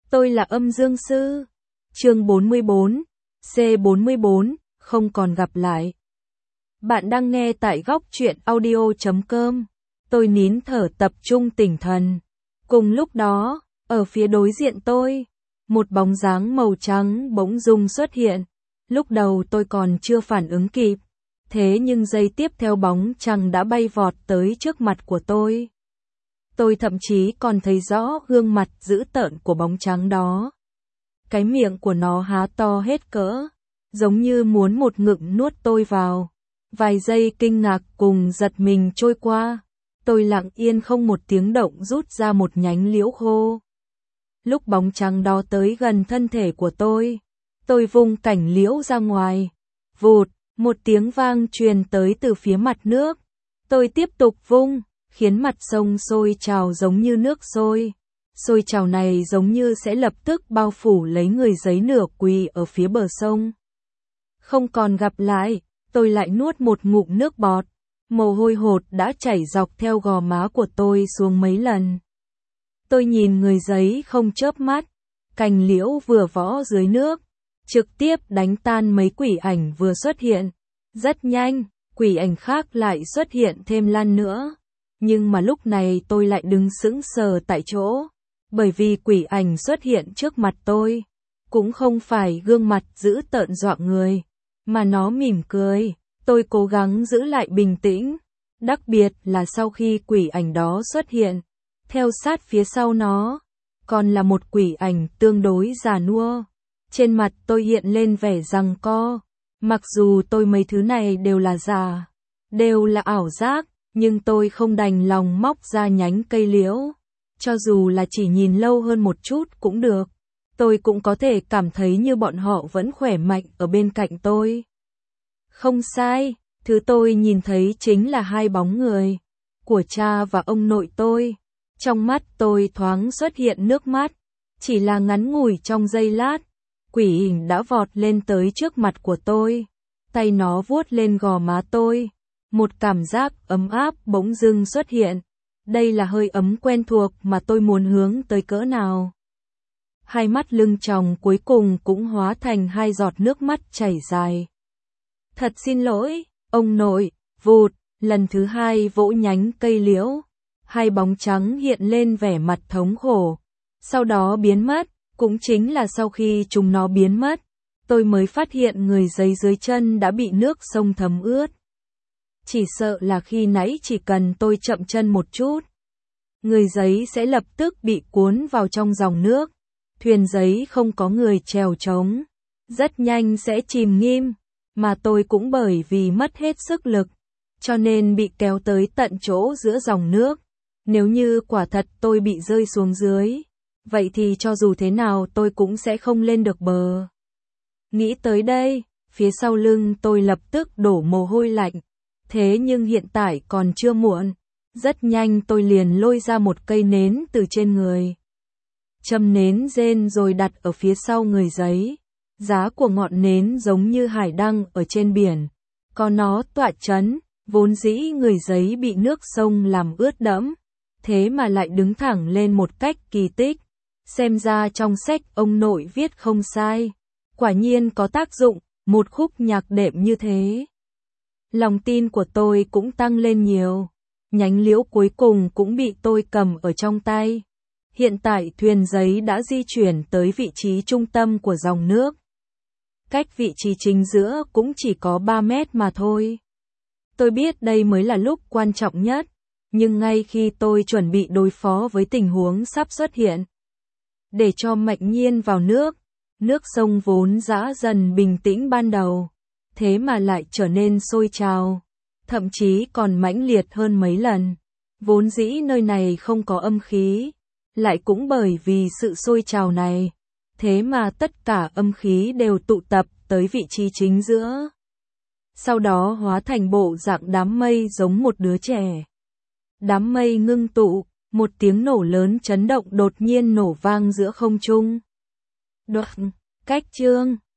Tôi là Âm Dương Sư. Chương 44, C44, không còn gặp lại. Bạn đang nghe tại góc truyện audio.com. Tôi nín thở tập trung tỉnh thần. Cùng lúc đó, ở phía đối diện tôi, một bóng dáng màu trắng bỗng dưng xuất hiện. Lúc đầu tôi còn chưa phản ứng kịp, thế nhưng giây tiếp theo bóng trắng đã bay vọt tới trước mặt của tôi. Tôi thậm chí còn thấy rõ gương mặt dữ tợn của bóng trắng đó. Cái miệng của nó há to hết cỡ, giống như muốn một ngụm nuốt tôi vào. Vài giây kinh ngạc cùng giật mình trôi qua, tôi lặng yên không một tiếng động rút ra một nhánh liễu khô. Lúc bóng trắng đó tới gần thân thể của tôi vung cảnh liễu ra ngoài. Vụt, một tiếng vang truyền tới từ phía mặt nước. Tôi tiếp tục vung, khiến mặt sông sôi trào giống như nước sôi. Sôi trào này giống như sẽ lập tức bao phủ lấy người giấy nửa quỳ ở phía bờ sông. Không còn gặp lại, tôi lại nuốt một ngụm nước bọt. Mồ hôi hột đã chảy dọc theo gò má của tôi xuống mấy lần. Tôi nhìn người giấy không chớp mắt, cành liễu vừa võ dưới nước, trực tiếp đánh tan mấy quỷ ảnh vừa xuất hiện. Rất nhanh, quỷ ảnh khác lại xuất hiện thêm lần nữa. Nhưng mà lúc này tôi lại đứng sững sờ tại chỗ, bởi vì quỷ ảnh xuất hiện trước mặt tôi, cũng không phải gương mặt dữ tợn dọa người, mà nó mỉm cười. Tôi cố gắng giữ lại bình tĩnh, đặc biệt là sau khi quỷ ảnh đó xuất hiện, theo sát phía sau nó, còn là một quỷ ảnh tương đối già nua. Trên mặt tôi hiện lên vẻ giằng co, mặc dù tôi mấy thứ này đều là giả, đều là ảo giác, nhưng tôi không đành lòng móc ra nhánh cây liễu. Cho dù là chỉ nhìn lâu hơn một chút cũng được, tôi cũng có thể cảm thấy như bọn họ vẫn khỏe mạnh ở bên cạnh tôi. Không sai, thứ tôi nhìn thấy chính là hai bóng người, của cha và ông nội tôi. Trong mắt tôi thoáng xuất hiện nước mắt, chỉ là ngắn ngủi trong giây lát, quỷ ảnh đã vọt lên tới trước mặt của tôi, tay nó vuốt lên gò má tôi. Một cảm giác ấm áp bỗng dưng xuất hiện. Đây là hơi ấm quen thuộc mà tôi muốn hướng tới cỡ nào. Hai mắt lưng tròng cuối cùng cũng hóa thành hai giọt nước mắt chảy dài. Thật xin lỗi, ông nội. Vụt, lần thứ hai vỗ nhánh cây liễu. Hai bóng trắng hiện lên vẻ mặt thống khổ, sau đó biến mất. Cũng chính là sau khi chúng nó biến mất, tôi mới phát hiện người giấy dưới chân đã bị nước sông thấm ướt. Chỉ sợ là khi nãy chỉ cần tôi chậm chân một chút, người giấy sẽ lập tức bị cuốn vào trong dòng nước. Thuyền giấy không có người chèo chống, rất nhanh sẽ chìm nghỉm, mà tôi cũng bởi vì mất hết sức lực, cho nên bị kéo tới tận chỗ giữa dòng nước. Nếu như quả thật tôi bị rơi xuống dưới, vậy thì cho dù thế nào tôi cũng sẽ không lên được bờ. Nghĩ tới đây, phía sau lưng tôi lập tức đổ mồ hôi lạnh. Thế nhưng hiện tại còn chưa muộn. Rất nhanh tôi liền lôi ra một cây nến từ trên người, châm nến rên rồi đặt ở phía sau người giấy. Giá của ngọn nến giống như hải đăng ở trên biển, có nó tọa chấn, vốn dĩ người giấy bị nước sông làm ướt đẫm, thế mà lại đứng thẳng lên một cách kỳ tích. Xem ra trong sách ông nội viết không sai, quả nhiên có tác dụng, một khúc nhạc đệm như thế. Lòng tin của tôi cũng tăng lên nhiều. Nhánh liễu cuối cùng cũng bị tôi cầm ở trong tay. Hiện tại thuyền giấy đã di chuyển tới vị trí trung tâm của dòng nước. Cách vị trí chính giữa cũng chỉ có 3 mét mà thôi. Tôi biết đây mới là lúc quan trọng nhất, nhưng ngay khi tôi chuẩn bị đối phó với tình huống sắp xuất hiện, để cho Mạnh Nhiên vào nước, nước sông vốn dã dần bình tĩnh ban đầu, thế mà lại trở nên sôi trào, thậm chí còn mãnh liệt hơn mấy lần. Vốn dĩ nơi này không có âm khí, lại cũng bởi vì sự sôi trào này, thế mà tất cả âm khí đều tụ tập tới vị trí chính giữa. Sau đó hóa thành bộ dạng đám mây giống một đứa trẻ. Đám mây ngưng tụ, một tiếng nổ lớn chấn động đột nhiên nổ vang giữa không trung. Cách chương